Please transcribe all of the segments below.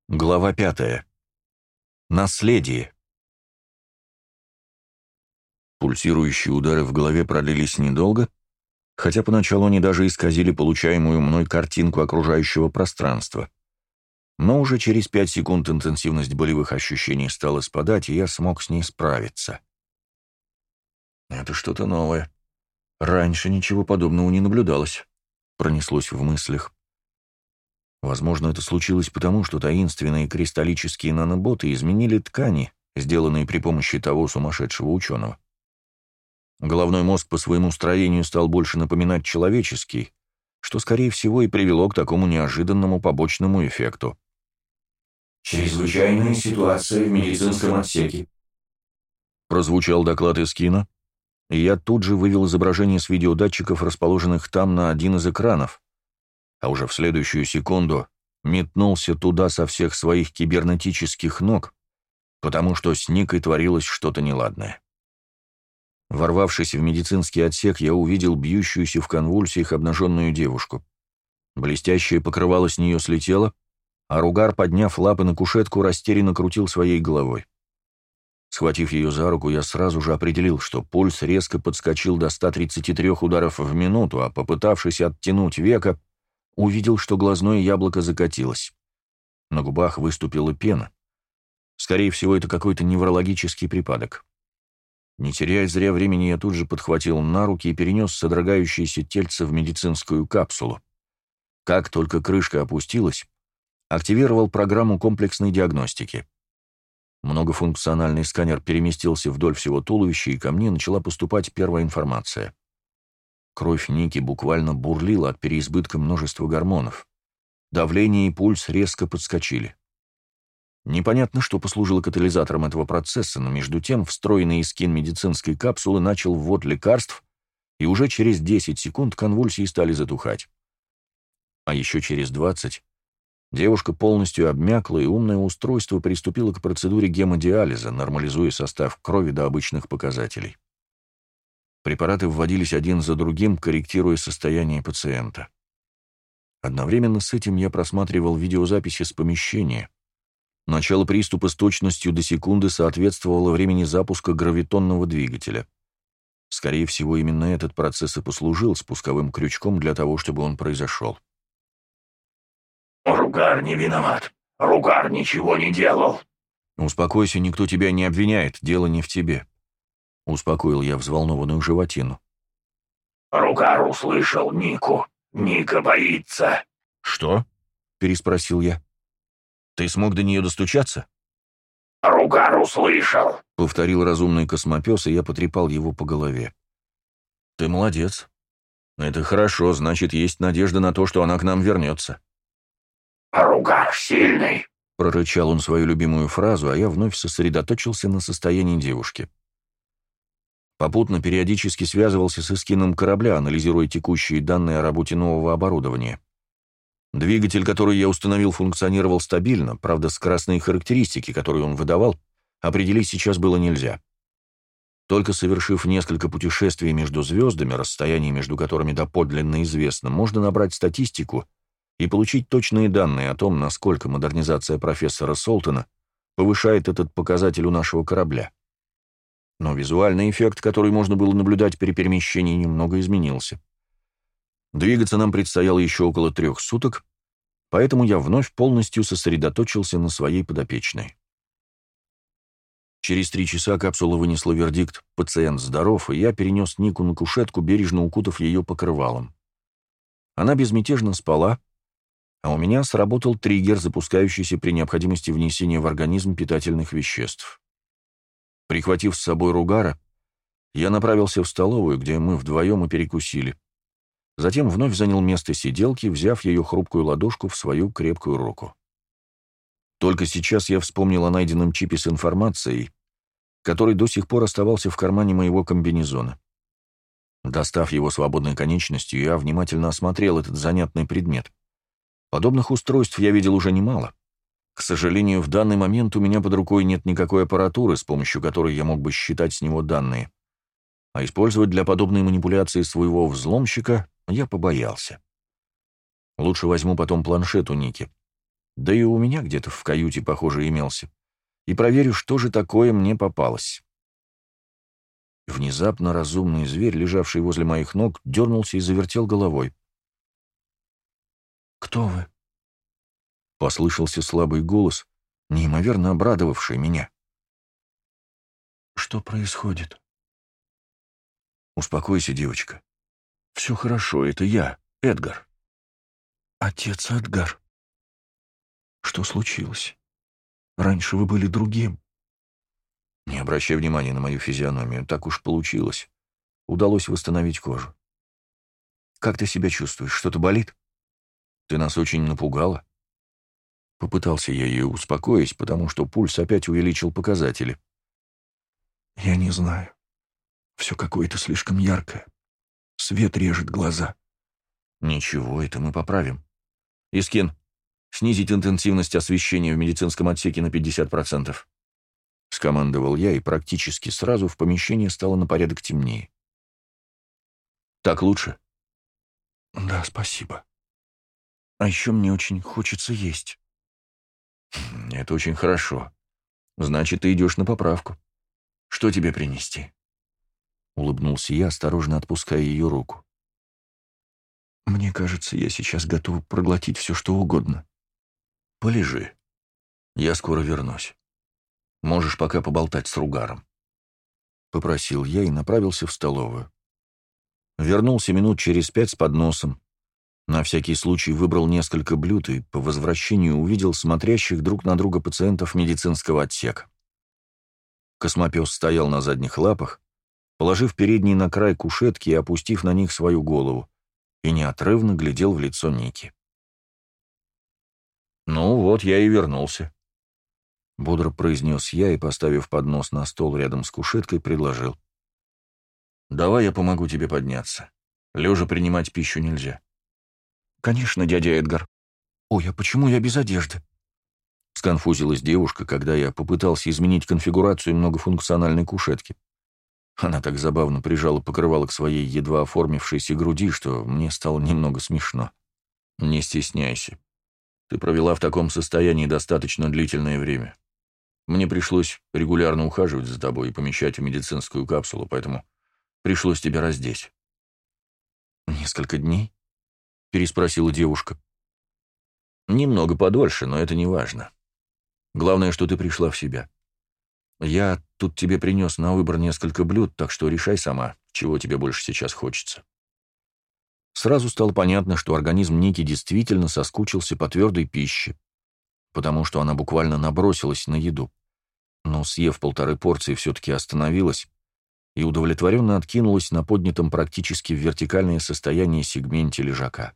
Глава 5. Наследие. Пульсирующие удары в голове продлились недолго, хотя поначалу они даже исказили получаемую мной картинку окружающего пространства. Но уже через 5 секунд интенсивность болевых ощущений стала спадать, и я смог с ней справиться. «Это что-то новое. Раньше ничего подобного не наблюдалось», — пронеслось в мыслях. Возможно, это случилось потому, что таинственные кристаллические наноботы изменили ткани, сделанные при помощи того сумасшедшего ученого. Головной мозг по своему строению стал больше напоминать человеческий, что, скорее всего, и привело к такому неожиданному побочному эффекту. «Чрезвычайная ситуация в медицинском отсеке», — прозвучал доклад из кино, и я тут же вывел изображение с видеодатчиков, расположенных там на один из экранов, а уже в следующую секунду метнулся туда со всех своих кибернетических ног, потому что с Никой творилось что-то неладное. Ворвавшись в медицинский отсек, я увидел бьющуюся в конвульсиях обнаженную девушку. Блестящее покрывало с нее слетело, а Ругар, подняв лапы на кушетку, растерянно крутил своей головой. Схватив ее за руку, я сразу же определил, что пульс резко подскочил до 133 ударов в минуту, а попытавшись оттянуть веко, увидел, что глазное яблоко закатилось. На губах выступила пена. Скорее всего, это какой-то неврологический припадок. Не теряя зря времени, я тут же подхватил на руки и перенес содрогающееся тельце в медицинскую капсулу. Как только крышка опустилась, активировал программу комплексной диагностики. Многофункциональный сканер переместился вдоль всего туловища, и ко мне начала поступать первая информация. Кровь Ники буквально бурлила от переизбытка множества гормонов. Давление и пульс резко подскочили. Непонятно, что послужило катализатором этого процесса, но между тем встроенный скин медицинской капсулы начал ввод лекарств, и уже через 10 секунд конвульсии стали затухать. А еще через 20 девушка полностью обмякла, и умное устройство приступило к процедуре гемодиализа, нормализуя состав крови до обычных показателей. Препараты вводились один за другим, корректируя состояние пациента. Одновременно с этим я просматривал видеозаписи с помещения. Начало приступа с точностью до секунды соответствовало времени запуска гравитонного двигателя. Скорее всего, именно этот процесс и послужил спусковым крючком для того, чтобы он произошел. «Ругар не виноват. Ругар ничего не делал». «Успокойся, никто тебя не обвиняет, дело не в тебе», — успокоил я взволнованную животину. «Ругар услышал Нику. Ника боится». «Что?» — переспросил я. «Ты смог до нее достучаться?» «Ругар услышал», — повторил разумный космопес, и я потрепал его по голове. «Ты молодец. Это хорошо, значит, есть надежда на то, что она к нам вернется». «Ругар сильный», — прорычал он свою любимую фразу, а я вновь сосредоточился на состоянии девушки. Попутно периодически связывался с эскином корабля, анализируя текущие данные о работе нового оборудования. Двигатель, который я установил, функционировал стабильно, правда, скоростные характеристики, которые он выдавал, определить сейчас было нельзя. Только совершив несколько путешествий между звездами, расстояние между которыми доподлинно известно, можно набрать статистику и получить точные данные о том, насколько модернизация профессора Солтона повышает этот показатель у нашего корабля. Но визуальный эффект, который можно было наблюдать при перемещении, немного изменился. Двигаться нам предстояло еще около 3 суток, поэтому я вновь полностью сосредоточился на своей подопечной. Через 3 часа капсула вынесла вердикт «Пациент здоров», и я перенес Нику на кушетку, бережно укутав ее покрывалом. Она безмятежно спала, а у меня сработал триггер, запускающийся при необходимости внесения в организм питательных веществ. Прихватив с собой Ругара, я направился в столовую, где мы вдвоем и перекусили. Затем вновь занял место сиделки, взяв ее хрупкую ладошку в свою крепкую руку. Только сейчас я вспомнил о найденном чипе с информацией, который до сих пор оставался в кармане моего комбинезона. Достав его свободной конечностью, я внимательно осмотрел этот занятный предмет. Подобных устройств я видел уже немало. К сожалению, в данный момент у меня под рукой нет никакой аппаратуры, с помощью которой я мог бы считать с него данные. А использовать для подобной манипуляции своего взломщика я побоялся. Лучше возьму потом планшет у Ники. Да и у меня где-то в каюте, похоже, имелся. И проверю, что же такое мне попалось. Внезапно разумный зверь, лежавший возле моих ног, дернулся и завертел головой. «Кто вы?» — послышался слабый голос, неимоверно обрадовавший меня. «Что происходит?» «Успокойся, девочка. Все хорошо, это я, Эдгар». «Отец Эдгар, что случилось? Раньше вы были другим». Не обращай внимания на мою физиономию, так уж получилось. Удалось восстановить кожу. «Как ты себя чувствуешь? Что-то болит? Ты нас очень напугала». Попытался я ее успокоить, потому что пульс опять увеличил показатели. «Я не знаю. Все какое-то слишком яркое. Свет режет глаза». «Ничего, это мы поправим. Искин, снизить интенсивность освещения в медицинском отсеке на 50%. Скомандовал я, и практически сразу в помещении стало на порядок темнее. «Так лучше?» «Да, спасибо. А еще мне очень хочется есть». «Это очень хорошо. Значит, ты идешь на поправку. Что тебе принести?» Улыбнулся я, осторожно отпуская ее руку. «Мне кажется, я сейчас готов проглотить все, что угодно». «Полежи. Я скоро вернусь. Можешь пока поболтать с Ругаром», — попросил я и направился в столовую. Вернулся минут через 5 с подносом. На всякий случай выбрал несколько блюд и по возвращению увидел смотрящих друг на друга пациентов медицинского отсека. Космопес стоял на задних лапах, положив передние на край кушетки и опустив на них свою голову, и неотрывно глядел в лицо Ники. «Ну вот, я и вернулся», — бодро произнес я и, поставив поднос на стол рядом с кушеткой, предложил. «Давай я помогу тебе подняться. Лежа принимать пищу нельзя». «Конечно, дядя Эдгар. Ой, а почему я без одежды?» Сконфузилась девушка, когда я попытался изменить конфигурацию многофункциональной кушетки. Она так забавно прижала покрывало к своей едва оформившейся груди, что мне стало немного смешно. «Не стесняйся. Ты провела в таком состоянии достаточно длительное время. Мне пришлось регулярно ухаживать за тобой и помещать в медицинскую капсулу, поэтому пришлось тебя раздеть». «Несколько дней?» — переспросила девушка. «Немного подольше, но это не важно. Главное, что ты пришла в себя. Я тут тебе принес на выбор несколько блюд, так что решай сама, чего тебе больше сейчас хочется». Сразу стало понятно, что организм Ники действительно соскучился по твердой пище, потому что она буквально набросилась на еду, но, съев 1,5 порции, все-таки остановилась и удовлетворенно откинулась на поднятом практически в вертикальное состояние сегменте лежака.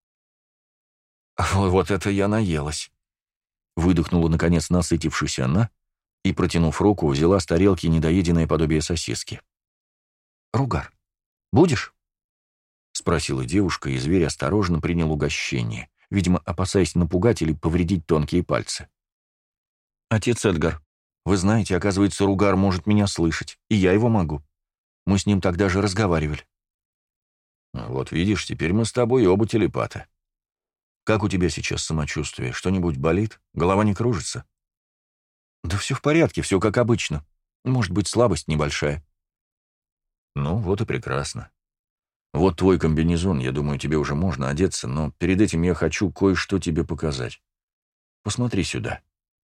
«Вот это я наелась!» — выдохнула, наконец, насытившись она, и, протянув руку, взяла с тарелки недоеденное подобие сосиски. «Ругар, будешь?» — спросила девушка, и зверь осторожно принял угощение, видимо, опасаясь напугать или повредить тонкие пальцы. «Отец Эдгар, вы знаете, оказывается, Ругар может меня слышать, и я его могу. Мы с ним тогда же разговаривали». «Вот видишь, теперь мы с тобой оба телепаты. Как у тебя сейчас самочувствие? Что-нибудь болит? Голова не кружится?» «Да все в порядке, все как обычно. Может быть, слабость небольшая». «Ну, вот и прекрасно. Вот твой комбинезон, я думаю, тебе уже можно одеться, но перед этим я хочу кое-что тебе показать. Посмотри сюда».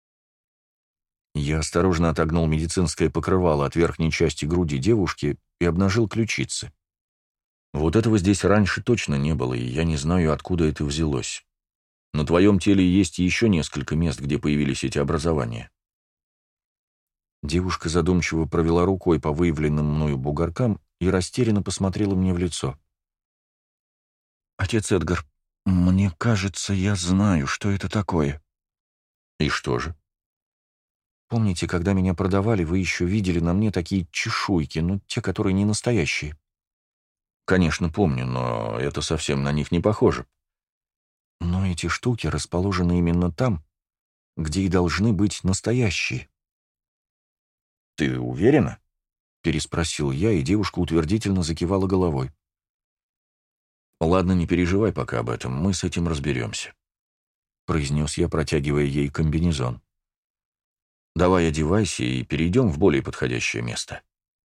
Я осторожно отогнул медицинское покрывало от верхней части груди девушки и обнажил ключицы. Вот этого здесь раньше точно не было, и я не знаю, откуда это взялось. На твоем теле есть еще несколько мест, где появились эти образования. Девушка задумчиво провела рукой по выявленным мною бугоркам и растерянно посмотрела мне в лицо. «Отец Эдгар, мне кажется, я знаю, что это такое». «И что же?» «Помните, когда меня продавали, вы еще видели на мне такие чешуйки, ну, те, которые не настоящие?» «Конечно, помню, но это совсем на них не похоже». «Но эти штуки расположены именно там, где и должны быть настоящие». «Ты уверена?» — переспросил я, и девушка утвердительно закивала головой. «Ладно, не переживай пока об этом, мы с этим разберемся. произнес я, протягивая ей комбинезон. «Давай одевайся и перейдем в более подходящее место».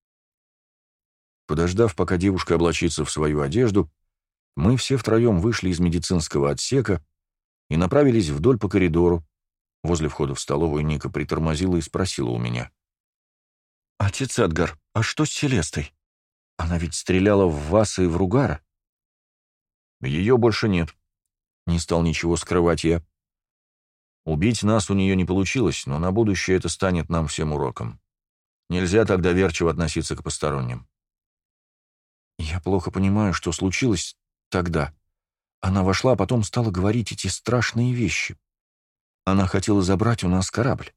Подождав, пока девушка облачится в свою одежду, мы все втроем вышли из медицинского отсека и направились вдоль по коридору. Возле входа в столовую Ника притормозила и спросила у меня. «Отец Эдгар, а что с Селестой? Она ведь стреляла в вас и в Ругара?» «Ее больше нет», — не стал ничего скрывать я. «Убить нас у нее не получилось, но на будущее это станет нам всем уроком. Нельзя так доверчиво относиться к посторонним». «Я плохо понимаю, что случилось тогда. Она вошла, а потом стала говорить эти страшные вещи. Она хотела забрать у нас корабль».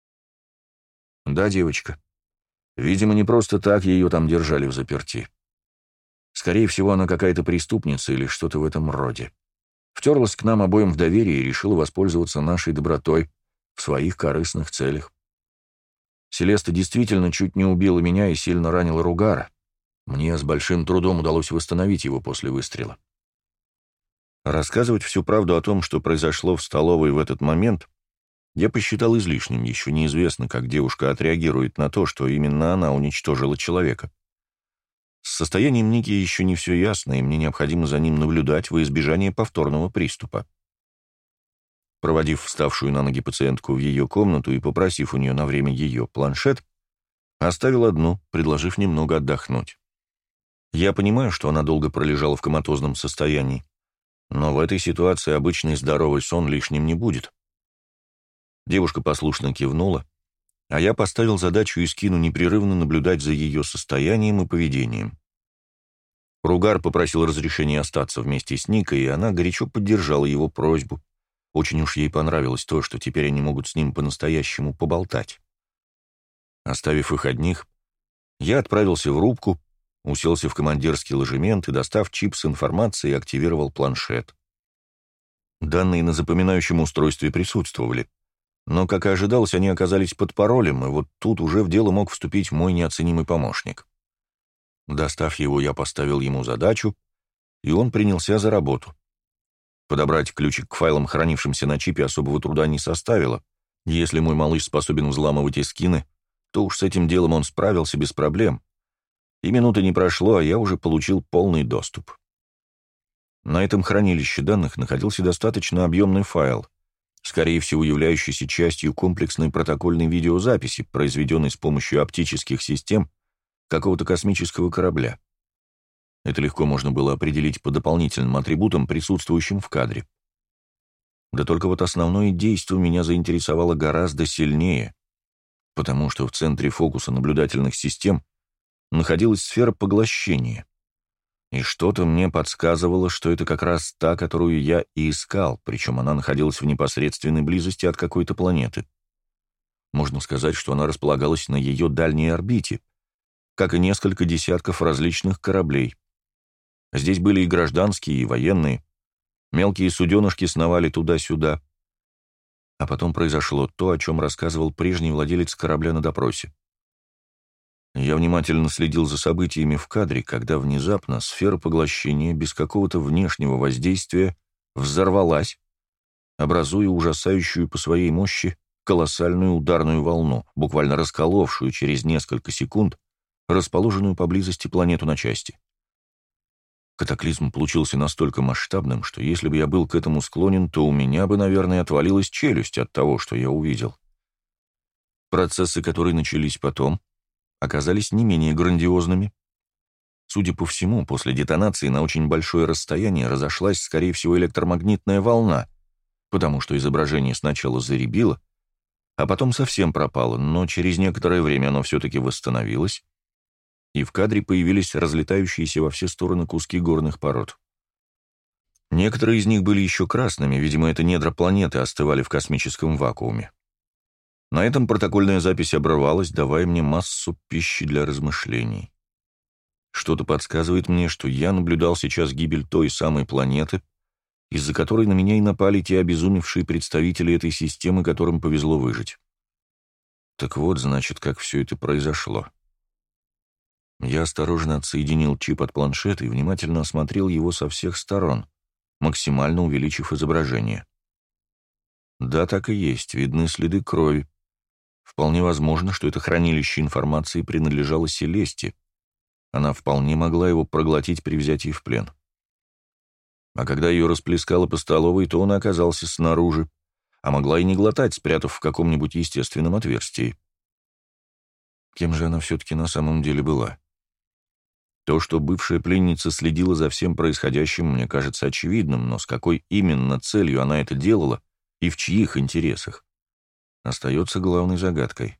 «Да, девочка. Видимо, не просто так ее там держали взаперти. Скорее всего, она какая-то преступница или что-то в этом роде. Втерлась к нам обоим в доверие и решила воспользоваться нашей добротой в своих корыстных целях. Селеста действительно чуть не убила меня и сильно ранила Ругара. Мне с большим трудом удалось восстановить его после выстрела». Рассказывать всю правду о том, что произошло в столовой в этот момент, я посчитал излишним. Еще неизвестно, как девушка отреагирует на то, что именно она уничтожила человека. С состоянием Ники еще не все ясно, и мне необходимо за ним наблюдать во избежание повторного приступа. Проводив вставшую на ноги пациентку в ее комнату и попросив у нее на время ее планшет, оставил одну, предложив немного отдохнуть. Я понимаю, что она долго пролежала в коматозном состоянии, но в этой ситуации обычный здоровый сон лишним не будет. Девушка послушно кивнула, а я поставил задачу Искину непрерывно наблюдать за ее состоянием и поведением. Ругар попросил разрешения остаться вместе с Никой, и она горячо поддержала его просьбу. Очень уж ей понравилось то, что теперь они могут с ним по-настоящему поболтать. Оставив их одних, я отправился в рубку, уселся в командирский ложемент и, достав чип с информацией, активировал планшет. Данные на запоминающем устройстве присутствовали, но, как и ожидалось, они оказались под паролем, и вот тут уже в дело мог вступить мой неоценимый помощник. Достав его, я поставил ему задачу, и он принялся за работу. Подобрать ключик к файлам, хранившимся на чипе, особого труда не составило. Если мой малыш способен взламывать эскины, то уж с этим делом он справился без проблем. И минуты не прошло, а я уже получил полный доступ. На этом хранилище данных находился достаточно объемный файл, скорее всего являющийся частью комплексной протокольной видеозаписи, произведенной с помощью оптических систем какого-то космического корабля. Это легко можно было определить по дополнительным атрибутам, присутствующим в кадре. Да только вот основное действие меня заинтересовало гораздо сильнее, потому что в центре фокуса наблюдательных систем находилась сфера поглощения. И что-то мне подсказывало, что это как раз та, которую я и искал, причем она находилась в непосредственной близости от какой-то планеты. Можно сказать, что она располагалась на ее дальней орбите, как и несколько десятков различных кораблей. Здесь были и гражданские, и военные. Мелкие суденышки сновали туда-сюда. А потом произошло то, о чем рассказывал прежний владелец корабля на допросе. Я внимательно следил за событиями в кадре, когда внезапно сфера поглощения без какого-то внешнего воздействия взорвалась, образуя ужасающую по своей мощи колоссальную ударную волну, буквально расколовшую через несколько секунд расположенную поблизости планету на части. Катаклизм получился настолько масштабным, что если бы я был к этому склонен, то у меня бы, наверное, отвалилась челюсть от того, что я увидел. Процессы, которые начались потом, оказались не менее грандиозными. Судя по всему, после детонации на очень большое расстояние разошлась, скорее всего, электромагнитная волна, потому что изображение сначала заребило, а потом совсем пропало, но через некоторое время оно все-таки восстановилось, и в кадре появились разлетающиеся во все стороны куски горных пород. Некоторые из них были еще красными, видимо, это недра планеты остывали в космическом вакууме. На этом протокольная запись обрывалась, давая мне массу пищи для размышлений. Что-то подсказывает мне, что я наблюдал сейчас гибель той самой планеты, из-за которой на меня и напали те обезумевшие представители этой системы, которым повезло выжить. Так вот, значит, как все это произошло. Я осторожно отсоединил чип от планшета и внимательно осмотрел его со всех сторон, максимально увеличив изображение. Да, так и есть, видны следы крови. Вполне возможно, что это хранилище информации принадлежало Селесте. Она вполне могла его проглотить при взятии в плен. А когда ее расплескало по столовой, то он оказался снаружи, а могла и не глотать, спрятав в каком-нибудь естественном отверстии. Кем же она все-таки на самом деле была? То, что бывшая пленница следила за всем происходящим, мне кажется очевидным, но с какой именно целью она это делала и в чьих интересах, остается главной загадкой.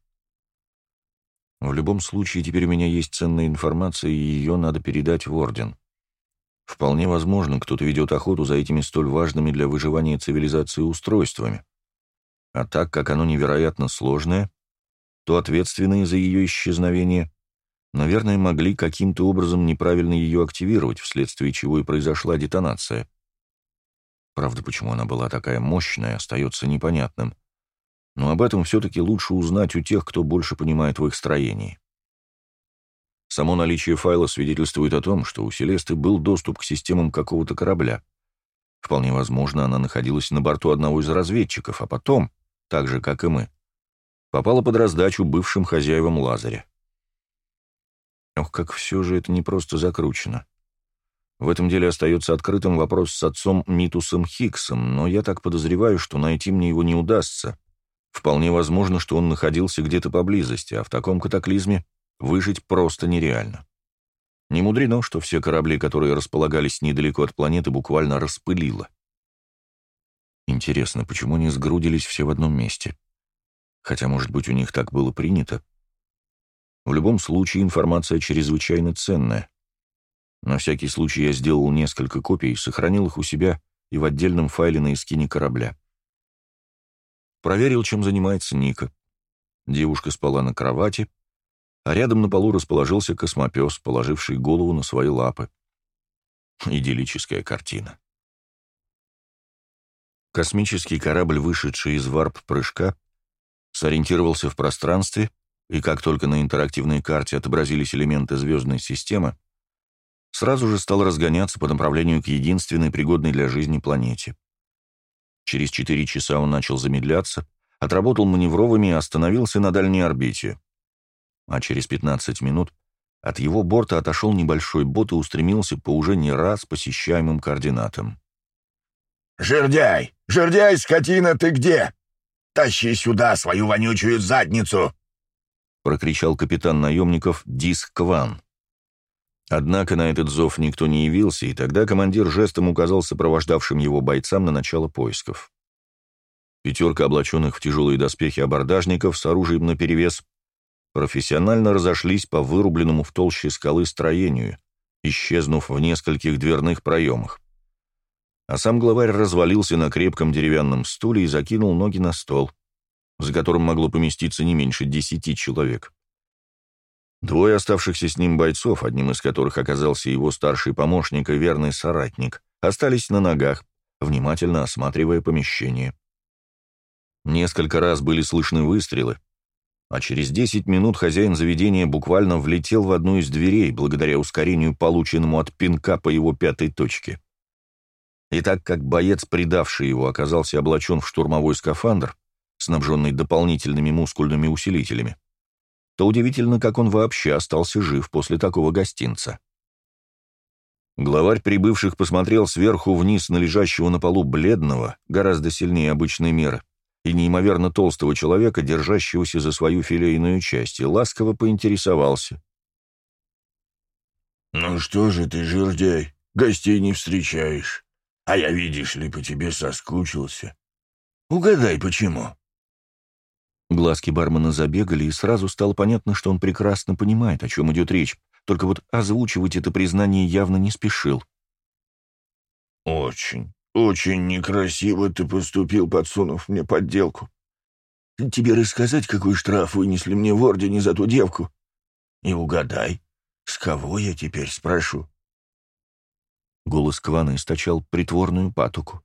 В любом случае, теперь у меня есть ценная информация, и ее надо передать в Орден. Вполне возможно, кто-то ведет охоту за этими столь важными для выживания цивилизации устройствами. А так как оно невероятно сложное, то ответственные за ее исчезновение, наверное, могли каким-то образом неправильно ее активировать, вследствие чего и произошла детонация. Правда, почему она была такая мощная, остается непонятным. Но об этом все-таки лучше узнать у тех, кто больше понимает в их строении. Само наличие файла свидетельствует о том, что у Селесты был доступ к системам какого-то корабля. Вполне возможно, она находилась на борту одного из разведчиков, а потом, так же, как и мы, попала под раздачу бывшим хозяевам Лазаря. Ох, как все же это не просто закручено. В этом деле остается открытым вопрос с отцом Митусом Хиксом, но я так подозреваю, что найти мне его не удастся. Вполне возможно, что он находился где-то поблизости, а в таком катаклизме выжить просто нереально. Не мудрено, что все корабли, которые располагались недалеко от планеты, буквально распылило. Интересно, почему не сгрудились все в одном месте? Хотя, может быть, у них так было принято. В любом случае, информация чрезвычайно ценная. На всякий случай я сделал несколько копий, сохранил их у себя и в отдельном файле на эскине корабля. Проверил, чем занимается Ника. Девушка спала на кровати, а рядом на полу расположился космопес, положивший голову на свои лапы. Идиллическая картина. Космический корабль, вышедший из варп-прыжка, сориентировался в пространстве, и как только на интерактивной карте отобразились элементы звездной системы, сразу же стал разгоняться по направлению к единственной пригодной для жизни планете. Через 4 часа он начал замедляться, отработал маневровыми и остановился на дальней орбите. А через 15 минут от его борта отошел небольшой бот и устремился по уже не раз посещаемым координатам. «Жердяй! Жердяй, скотина, ты где? Тащи сюда свою вонючую задницу!» — прокричал капитан наемников Диск Кван. Однако на этот зов никто не явился, и тогда командир жестом указал сопровождавшим его бойцам на начало поисков. 5 облаченных в тяжелые доспехи абордажников с оружием наперевес профессионально разошлись по вырубленному в толще скалы строению, исчезнув в нескольких дверных проемах. А сам главарь развалился на крепком деревянном стуле и закинул ноги на стол, за которым могло поместиться не меньше 10 человек. 2 оставшихся с ним бойцов, одним из которых оказался его старший помощник и верный соратник, остались на ногах, внимательно осматривая помещение. Несколько раз были слышны выстрелы, а через 10 минут хозяин заведения буквально влетел в одну из дверей, благодаря ускорению, полученному от пинка по его 5-й точке. И так как боец, предавший его, оказался облачен в штурмовой скафандр, снабженный дополнительными мускульными усилителями, то удивительно, как он вообще остался жив после такого гостинца. Главарь прибывших посмотрел сверху вниз на лежащего на полу бледного, гораздо сильнее обычной меры, и неимоверно толстого человека, держащегося за свою филейную часть, и ласково поинтересовался. «Ну что же ты, жердяй, гостей не встречаешь? А я, видишь ли, по тебе соскучился. Угадай, почему?» Глазки бармена забегали, и сразу стало понятно, что он прекрасно понимает, о чем идет речь, только вот озвучивать это признание явно не спешил. «Очень, очень некрасиво ты поступил, подсунув мне подделку. Тебе рассказать, какой штраф вынесли мне в Ордене за ту девку? И угадай, с кого я теперь спрошу?» Голос Квана источал притворную патоку.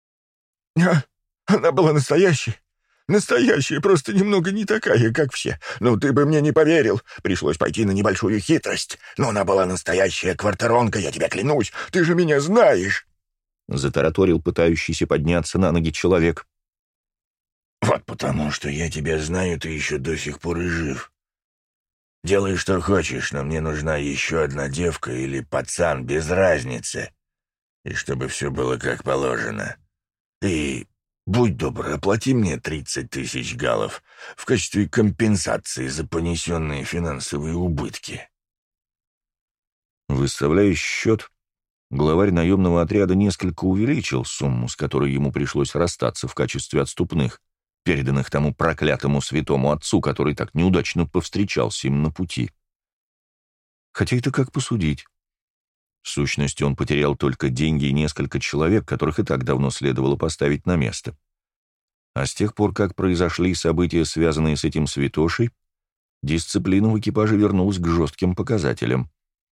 Она была настоящей. Настоящая, просто немного не такая, как все. Ну, ты бы мне не поверил. Пришлось пойти на небольшую хитрость. Но она была настоящая квартиронка, я тебе клянусь. Ты же меня знаешь. Затараторил пытающийся подняться на ноги человек. Вот потому, что я тебя знаю, ты еще до сих пор и жив. Делай, что хочешь, но мне нужна еще одна девка или пацан, без разницы. И чтобы все было как положено. И будь добр, оплати мне 30 тысяч галлов в качестве компенсации за понесенные финансовые убытки. Выставляя счет, главарь наемного отряда несколько увеличил сумму, с которой ему пришлось расстаться в качестве отступных, переданных тому проклятому святому отцу, который так неудачно повстречался им на пути. Хотя это как посудить. В сущности, он потерял только деньги и несколько человек, которых и так давно следовало поставить на место. А с тех пор, как произошли события, связанные с этим святошей, дисциплина в экипаже вернулась к жестким показателям.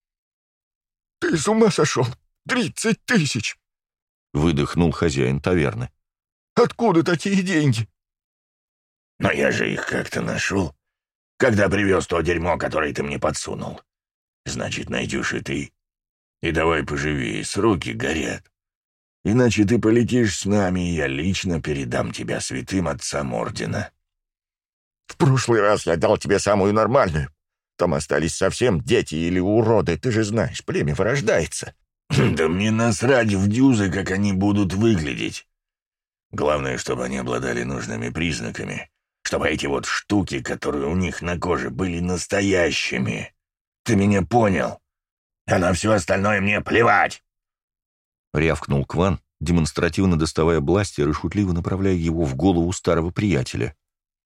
«Ты с ума сошел? 30 тысяч!» — выдохнул хозяин таверны. «Откуда такие деньги?» «Но я же их как-то нашел, когда привез то дерьмо, которое ты мне подсунул. Значит, найдешь и ты. И давай поживее, с руки горят. Иначе ты полетишь с нами, и я лично передам тебя святым отцам ордена». «В прошлый раз я дал тебе самую нормальную. Там остались совсем дети или уроды, ты же знаешь, племя вырождается». «Да мне насрать в дюзы, как они будут выглядеть. Главное, чтобы они обладали нужными признаками, чтобы эти вот штуки, которые у них на коже, были настоящими. Ты меня понял? А на все остальное мне плевать!» Рявкнул Кван, демонстративно доставая бластер и шутливо направляя его в голову старого приятеля.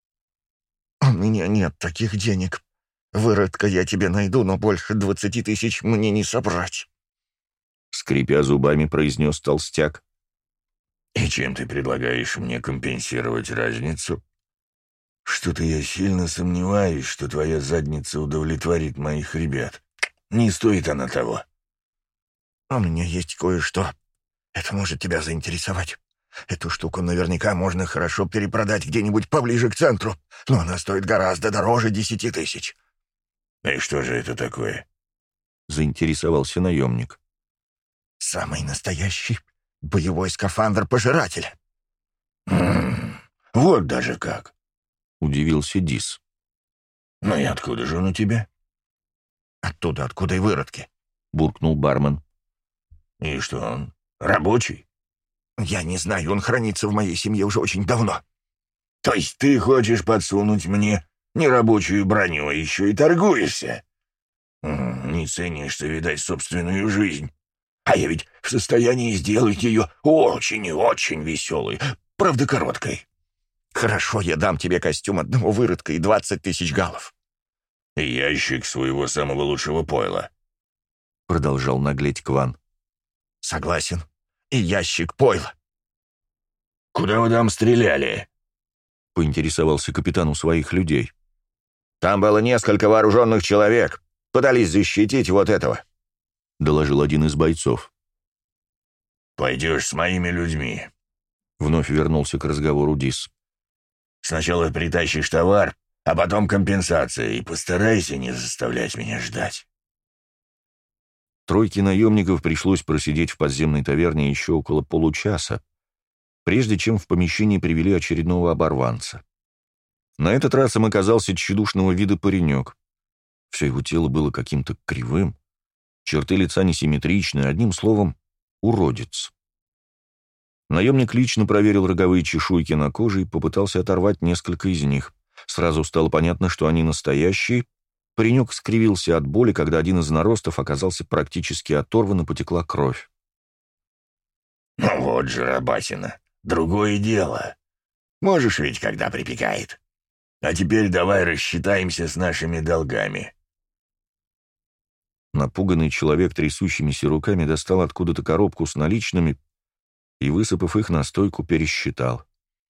«У меня нет таких денег. Выродка я тебе найду, но больше 20 тысяч мне не собрать», — скрипя зубами, произнес толстяк. «И чем ты предлагаешь мне компенсировать разницу? Что-то я сильно сомневаюсь, что твоя задница удовлетворит моих ребят. Не стоит она того». «У меня есть кое-что. Это может тебя заинтересовать. Эту штуку наверняка можно хорошо перепродать где-нибудь поближе к центру, но она стоит гораздо дороже 10 тысяч». «И что же это такое?» — заинтересовался наемник. «Самый настоящий боевой скафандр-пожиратель». Вот даже как!» — удивился Дис. «Ну и откуда же он у тебя?» «Оттуда, откуда и выродки», — буркнул бармен. «И что он, рабочий?» «Я не знаю, он хранится в моей семье уже очень давно». «То есть ты хочешь подсунуть мне нерабочую броню, а еще и торгуешься? Не ценишься, видать, собственную жизнь. А я ведь в состоянии сделать ее очень и очень веселой, правда, короткой. Хорошо, я дам тебе костюм одного выродка и 20 тысяч галлов». «И ящик своего самого лучшего пойла», — продолжал наглеть Кван. «Согласен. И ящик пойла». «Куда вы там стреляли?» — поинтересовался капитан у своих людей. «Там было несколько вооруженных человек. Пытались защитить вот этого», — доложил один из бойцов. «Пойдешь с моими людьми», — вновь вернулся к разговору Дис. «Сначала притащишь товар, а потом компенсация, и постарайся не заставлять меня ждать». Тройке наемников пришлось просидеть в подземной таверне еще около получаса, прежде чем в помещении привели очередного оборванца. На этот раз им оказался тщедушного вида паренек. Все его тело было каким-то кривым, черты лица несимметричные, одним словом, уродец. Наемник лично проверил роговые чешуйки на коже и попытался оторвать несколько из них. Сразу стало понятно, что они настоящие. Паренек скривился от боли, когда один из наростов оказался практически оторван и потекла кровь. «Ну вот же, рабатина, другое дело. Можешь ведь, когда припекает. А теперь давай рассчитаемся с нашими долгами». Напуганный человек трясущимися руками достал откуда-то коробку с наличными и, высыпав их на стойку, пересчитал.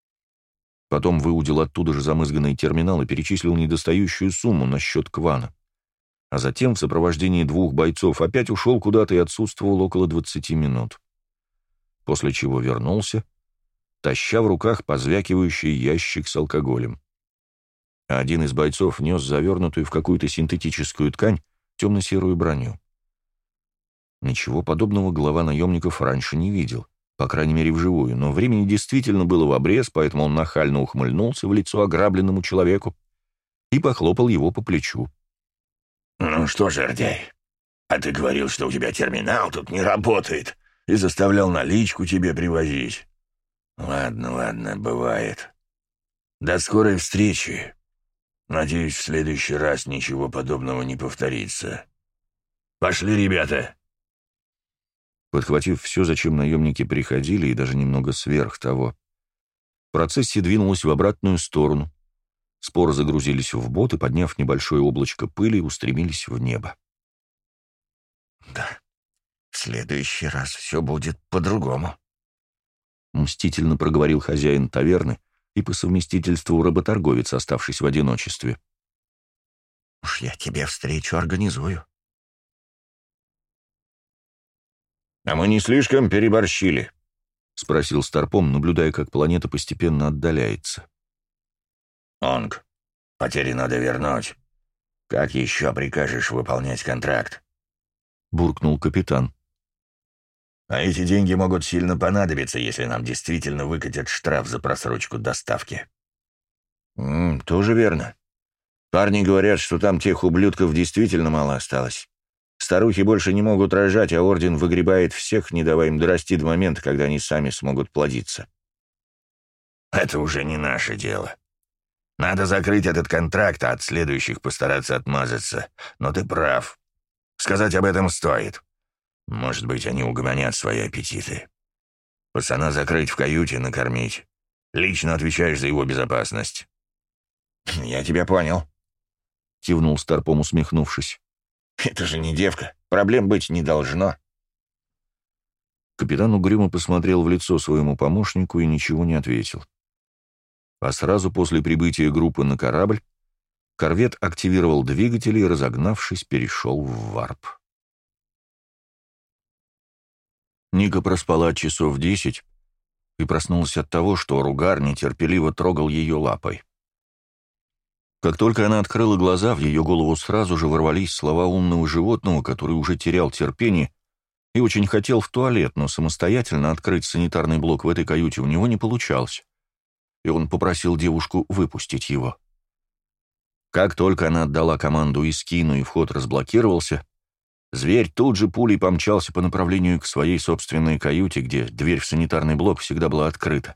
Потом выудил оттуда же замызганный терминал и перечислил недостающую сумму на счет Квана. А затем в сопровождении 2 бойцов опять ушел куда-то и отсутствовал около 20 минут. После чего вернулся, таща в руках позвякивающий ящик с алкоголем. А один из бойцов нес завернутую в какую-то синтетическую ткань темно-серую броню. Ничего подобного глава наемников раньше не видел, по крайней мере вживую, но времени действительно было в обрез, поэтому он нахально ухмыльнулся в лицо ограбленному человеку и похлопал его по плечу. «Ну что, жердяй, а ты говорил, что у тебя терминал тут не работает и заставлял наличку тебе привозить. Ладно, ладно, бывает. До скорой встречи. Надеюсь, в следующий раз ничего подобного не повторится. Пошли, ребята!» Подхватив все, зачем наемники приходили, и даже немного сверх того, процессия двинулась в обратную сторону. Споры загрузились в бот и, подняв небольшое облачко пыли, устремились в небо. «Да, в следующий раз все будет по-другому», — мстительно проговорил хозяин таверны и по совместительству работорговец, оставшись в одиночестве. «Уж я тебе встречу организую». «А мы не слишком переборщили?» — спросил Старпом, наблюдая, как планета постепенно отдаляется. «Онг, потери надо вернуть. Как еще прикажешь выполнять контракт?» — буркнул капитан. «А эти деньги могут сильно понадобиться, если нам действительно выкатят штраф за просрочку доставки». «Тоже верно. Парни говорят, что там тех ублюдков действительно мало осталось. Старухи больше не могут рожать, а Орден выгребает всех, не давая им дорасти до момента, когда они сами смогут плодиться». «Это уже не наше дело. Надо закрыть этот контракт, а от следующих постараться отмазаться. Но ты прав. Сказать об этом стоит. Может быть, они угомонят свои аппетиты. Пацана закрыть в каюте, накормить. Лично отвечаешь за его безопасность». «Я тебя понял», — кивнул Старпом, усмехнувшись. «Это же не девка. Проблем быть не должно». Капитан угрюмо посмотрел в лицо своему помощнику и ничего не ответил. А сразу после прибытия группы на корабль корвет активировал двигатели и, разогнавшись, перешел в варп. Ника проспала часов 10 и проснулась от того, что Ругар нетерпеливо трогал ее лапой. Как только она открыла глаза, в ее голову сразу же ворвались слова умного животного, который уже терял терпение и очень хотел в туалет, но самостоятельно открыть санитарный блок в этой каюте у него не получалось, и он попросил девушку выпустить его. Как только она отдала команду Искину и вход разблокировался, зверь тут же пулей помчался по направлению к своей собственной каюте, где дверь в санитарный блок всегда была открыта.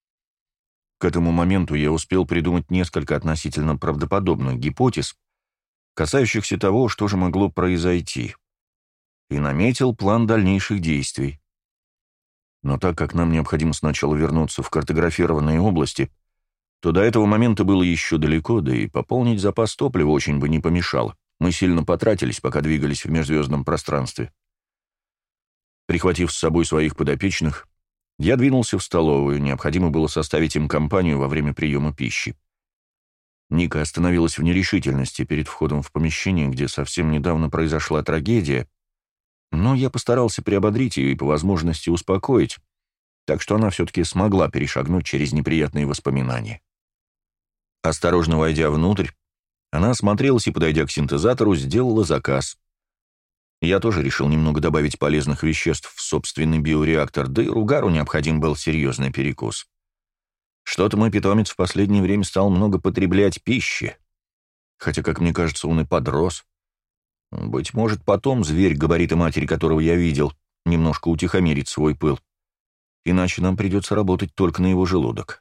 К этому моменту я успел придумать несколько относительно правдоподобных гипотез, касающихся того, что же могло произойти, и наметил план дальнейших действий. Но так как нам необходимо сначала вернуться в картографированные области, то до этого момента было еще далеко, да и пополнить запас топлива очень бы не помешало. Мы сильно потратились, пока двигались в межзвездном пространстве. Прихватив с собой своих подопечных, я двинулся в столовую, необходимо было составить им компанию во время приема пищи. Ника остановилась в нерешительности перед входом в помещение, где совсем недавно произошла трагедия, но я постарался приободрить ее и по возможности успокоить, так что она все-таки смогла перешагнуть через неприятные воспоминания. Осторожно войдя внутрь, она осмотрелась и, подойдя к синтезатору, сделала заказ. Я тоже решил немного добавить полезных веществ в собственный биореактор, да и Ругару необходим был серьезный перекус. Что-то мой питомец в последнее время стал много потреблять пищи, хотя, как мне кажется, он и подрос. Быть может, потом зверь, габариты матери которого я видел, немножко утихомирит свой пыл, иначе нам придется работать только на его желудок.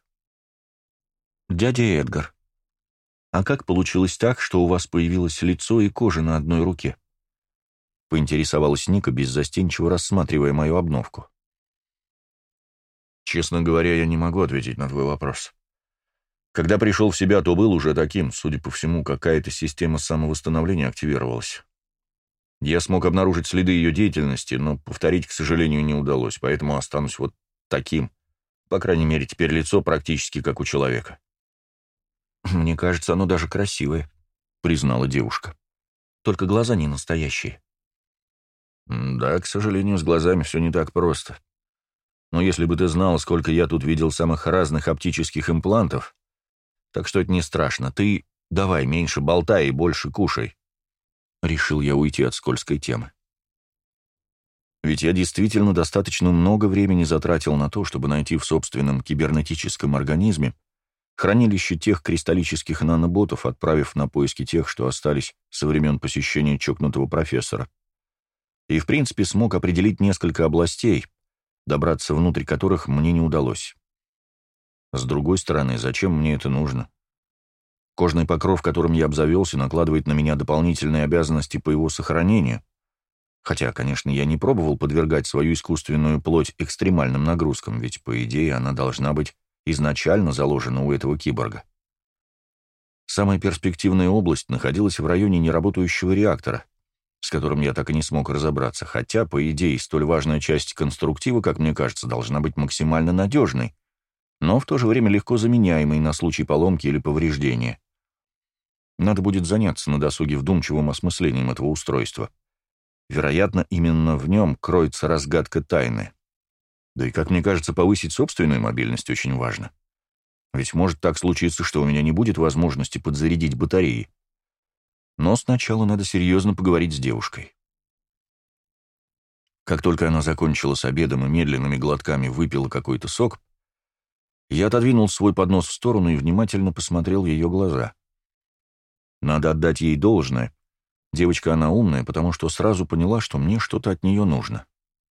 «Дядя Эдгар, а как получилось так, что у вас появилось лицо и кожа на одной руке?» — поинтересовалась Ника, беззастенчиво рассматривая мою обновку. «Честно говоря, я не могу ответить на твой вопрос. Когда пришел в себя, то был уже таким, судя по всему, какая-то система самовосстановления активировалась. Я смог обнаружить следы ее деятельности, но повторить, к сожалению, не удалось, поэтому останусь вот таким. По крайней мере, теперь лицо практически как у человека». «Мне кажется, оно даже красивое», — признала девушка. «Только глаза не настоящие». «Да, к сожалению, с глазами все не так просто. Но если бы ты знал, сколько я тут видел самых разных оптических имплантов, так что это не страшно. Ты давай меньше болтай и больше кушай». Решил я уйти от скользкой темы. Ведь я действительно достаточно много времени затратил на то, чтобы найти в собственном кибернетическом организме хранилище тех кристаллических наноботов, отправив на поиски тех, что остались со времен посещения чокнутого профессора. И, в принципе, смог определить несколько областей, добраться внутрь которых мне не удалось. С другой стороны, зачем мне это нужно? Кожный покров, которым я обзавелся, накладывает на меня дополнительные обязанности по его сохранению, хотя, конечно, я не пробовал подвергать свою искусственную плоть экстремальным нагрузкам, ведь, по идее, она должна быть изначально заложена у этого киборга. Самая перспективная область находилась в районе неработающего реактора, с которым я так и не смог разобраться, хотя, по идее, столь важная часть конструктива, как мне кажется, должна быть максимально надежной, но в то же время легко заменяемой на случай поломки или повреждения. Надо будет заняться на досуге вдумчивым осмыслением этого устройства. Вероятно, именно в нем кроется разгадка тайны. Да и, как мне кажется, повысить собственную мобильность очень важно. Ведь может так случиться, что у меня не будет возможности подзарядить батареи. Но сначала надо серьезно поговорить с девушкой. Как только она закончила с обедом и медленными глотками выпила какой-то сок, я отодвинул свой поднос в сторону и внимательно посмотрел в ее глаза. Надо отдать ей должное. Девочка она умная, потому что сразу поняла, что мне что-то от нее нужно.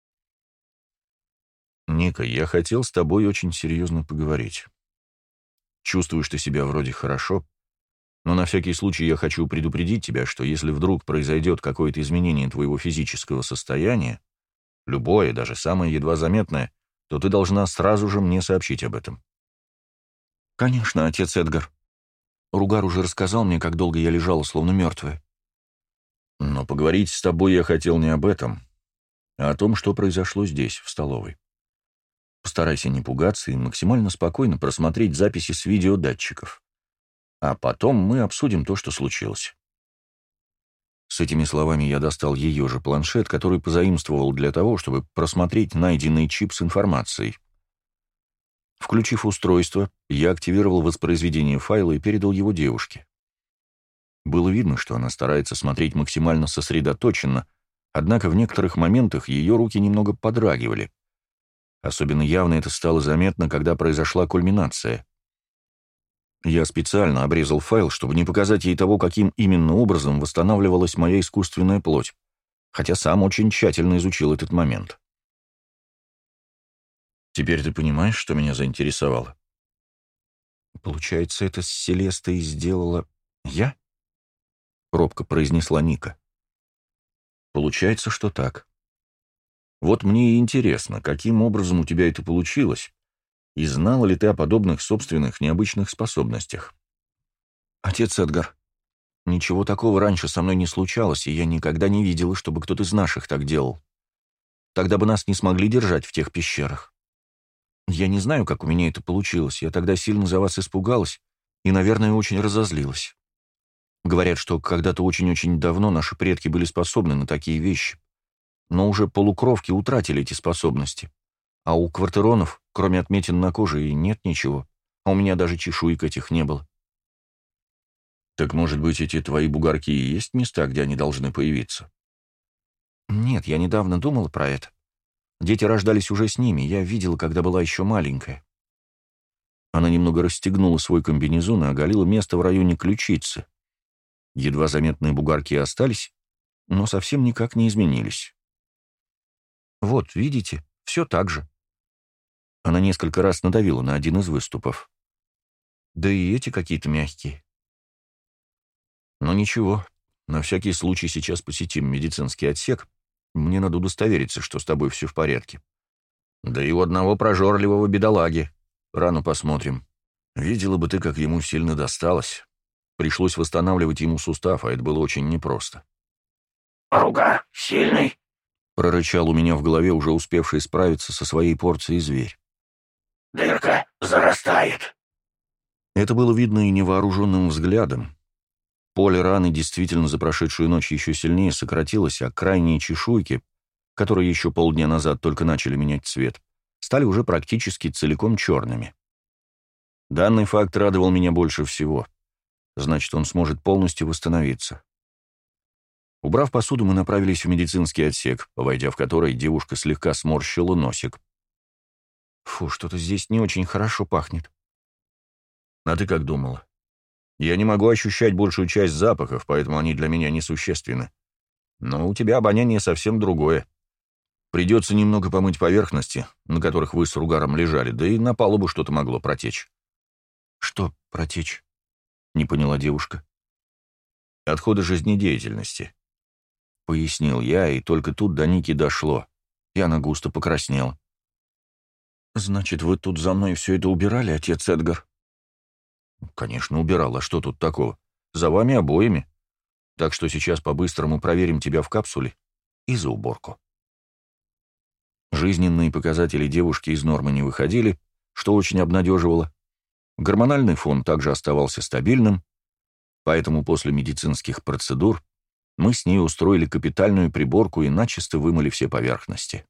«Ника, я хотел с тобой очень серьезно поговорить. Чувствуешь ты себя вроде хорошо, но на всякий случай я хочу предупредить тебя, что если вдруг произойдет какое-то изменение твоего физического состояния, любое, даже самое едва заметное, то ты должна сразу же мне сообщить об этом». «Конечно, отец Эдгар. Ругар уже рассказал мне, как долго я лежала, словно мертвая». «Но поговорить с тобой я хотел не об этом, а о том, что произошло здесь, в столовой. Постарайся не пугаться и максимально спокойно просмотреть записи с видеодатчиков. А потом мы обсудим то, что случилось». С этими словами я достал ее же планшет, который позаимствовал для того, чтобы просмотреть найденный чип с информацией. Включив устройство, я активировал воспроизведение файла и передал его девушке. Было видно, что она старается смотреть максимально сосредоточенно, однако в некоторых моментах ее руки немного подрагивали. Особенно явно это стало заметно, когда произошла кульминация. Я специально обрезал файл, чтобы не показать ей того, каким именно образом восстанавливалась моя искусственная плоть, хотя сам очень тщательно изучил этот момент. «Теперь ты понимаешь, что меня заинтересовало?» «Получается, это с Селестой сделала я?» — робко произнесла Ника. «Получается, что так. Вот мне и интересно, каким образом у тебя это получилось, и знала ли ты о подобных собственных необычных способностях?» «Отец Эдгар, ничего такого раньше со мной не случалось, и я никогда не видела, чтобы кто-то из наших так делал. Тогда бы нас не смогли держать в тех пещерах. Я не знаю, как у меня это получилось. Я тогда сильно за вас испугалась и, наверное, очень разозлилась. Говорят, что когда-то очень-очень давно наши предки были способны на такие вещи, но уже полукровки утратили эти способности. А у квартеронов, кроме отметин на коже, и нет ничего. А у меня даже чешуек этих не было». «Так, может быть, эти твои бугорки и есть места, где они должны появиться?» «Нет, я недавно думала про это. Дети рождались уже с ними, я видела, когда была еще маленькая». Она немного расстегнула свой комбинезон и оголила место в районе ключицы. Едва заметные бугорки остались, но совсем никак не изменились. «Вот, видите, все так же». Она несколько раз надавила на один из выступов. «Да и эти какие-то мягкие». «Но ничего, на всякий случай сейчас посетим медицинский отсек. Мне надо удостовериться, что с тобой все в порядке. Да и у одного прожорливого бедолаги. Рану посмотрим. Видела бы ты, как ему сильно досталось. Пришлось восстанавливать ему сустав, а это было очень непросто». «Ругар сильный?» — прорычал у меня в голове уже успевший справиться со своей порцией зверь. «Дырка зарастает». Это было видно и невооруженным взглядом. Поле раны действительно за прошедшую ночь еще сильнее сократилось, а крайние чешуйки, которые еще полдня назад только начали менять цвет, стали уже практически целиком черными. Данный факт радовал меня больше всего. Значит, он сможет полностью восстановиться. Убрав посуду, мы направились в медицинский отсек, войдя в который, девушка слегка сморщила носик. «Фу, что-то здесь не очень хорошо пахнет». «А ты как думала? Я не могу ощущать большую часть запахов, поэтому они для меня несущественны. Но у тебя обоняние совсем другое. Придется немного помыть поверхности, на которых вы с Ругаром лежали, да и на палубу что-то могло протечь». «Что протечь?» — не поняла девушка. «Отходы жизнедеятельности», — пояснил я, и только тут до Ники дошло, и она густо покраснела. «Значит, вы тут за мной все это убирали, отец Эдгар?» «Конечно, убирал, а что тут такого? За вами обоими. Так что сейчас по-быстрому проверим тебя в капсуле и за уборку». Жизненные показатели девушки из нормы не выходили, что очень обнадеживало. Гормональный фон также оставался стабильным, поэтому после медицинских процедур мы с ней устроили капитальную приборку и начисто вымыли все поверхности.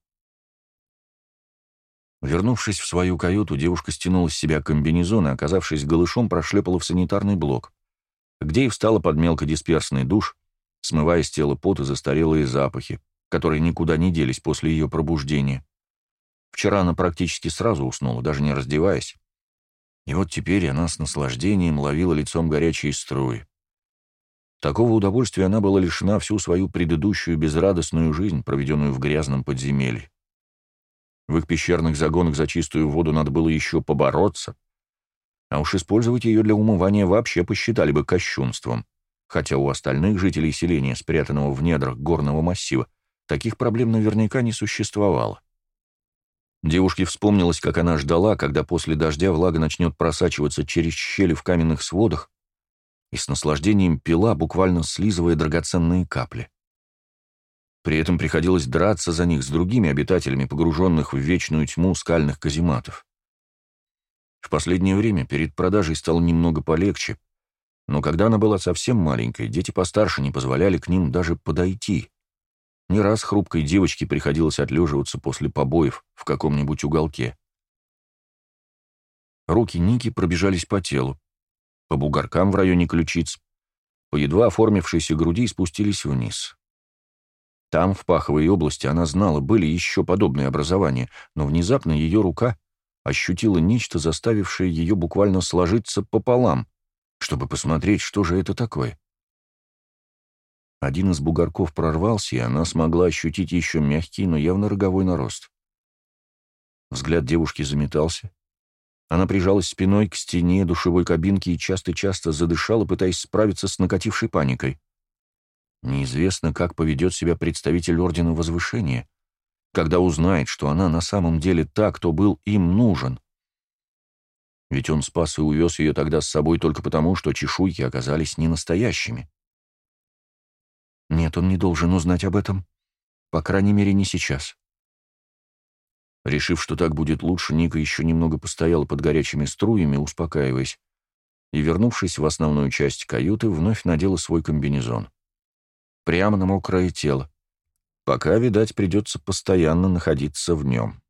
Вернувшись в свою каюту, девушка стянула с себя комбинезон и, оказавшись голышом, прошлепала в санитарный блок, где и встала под мелкодисперсный душ, смывая с тела пот и застарелые запахи, которые никуда не делись после ее пробуждения. Вчера она практически сразу уснула, даже не раздеваясь. И вот теперь она с наслаждением ловила лицом горячие струи. Такого удовольствия она была лишена всю свою предыдущую безрадостную жизнь, проведенную в грязном подземелье. В их пещерных загонах за чистую воду надо было еще побороться, а уж использовать ее для умывания вообще посчитали бы кощунством, хотя у остальных жителей селения, спрятанного в недрах горного массива, таких проблем наверняка не существовало. Девушке вспомнилось, как она ждала, когда после дождя влага начнет просачиваться через щели в каменных сводах, и с наслаждением пила, буквально слизывая драгоценные капли. При этом приходилось драться за них с другими обитателями, погруженных в вечную тьму скальных казематов. В последнее время перед продажей стало немного полегче, но когда она была совсем маленькой, дети постарше не позволяли к ним даже подойти. Не раз хрупкой девочке приходилось отлеживаться после побоев в каком-нибудь уголке. Руки Ники пробежались по телу, по бугоркам в районе ключиц, по едва оформившейся груди спустились вниз. Там, в паховой области, она знала, были еще подобные образования, но внезапно ее рука ощутила нечто, заставившее ее буквально сложиться пополам, чтобы посмотреть, что же это такое. Один из бугорков прорвался, и она смогла ощутить еще мягкий, но явно роговой нарост. Взгляд девушки заметался. Она прижалась спиной к стене душевой кабинки и часто-часто задышала, пытаясь справиться с накатившей паникой. Неизвестно, как поведет себя представитель Ордена Возвышения, когда узнает, что она на самом деле та, кто был им нужен. Ведь он спас и увез ее тогда с собой только потому, что чешуйки оказались не настоящими. Нет, он не должен узнать об этом. По крайней мере, не сейчас. Решив, что так будет лучше, Ника еще немного постояла под горячими струями, успокаиваясь, и, вернувшись в основную часть каюты, вновь надела свой комбинезон. Прямо на мокрое тело. Пока, видать, придется постоянно находиться в нем.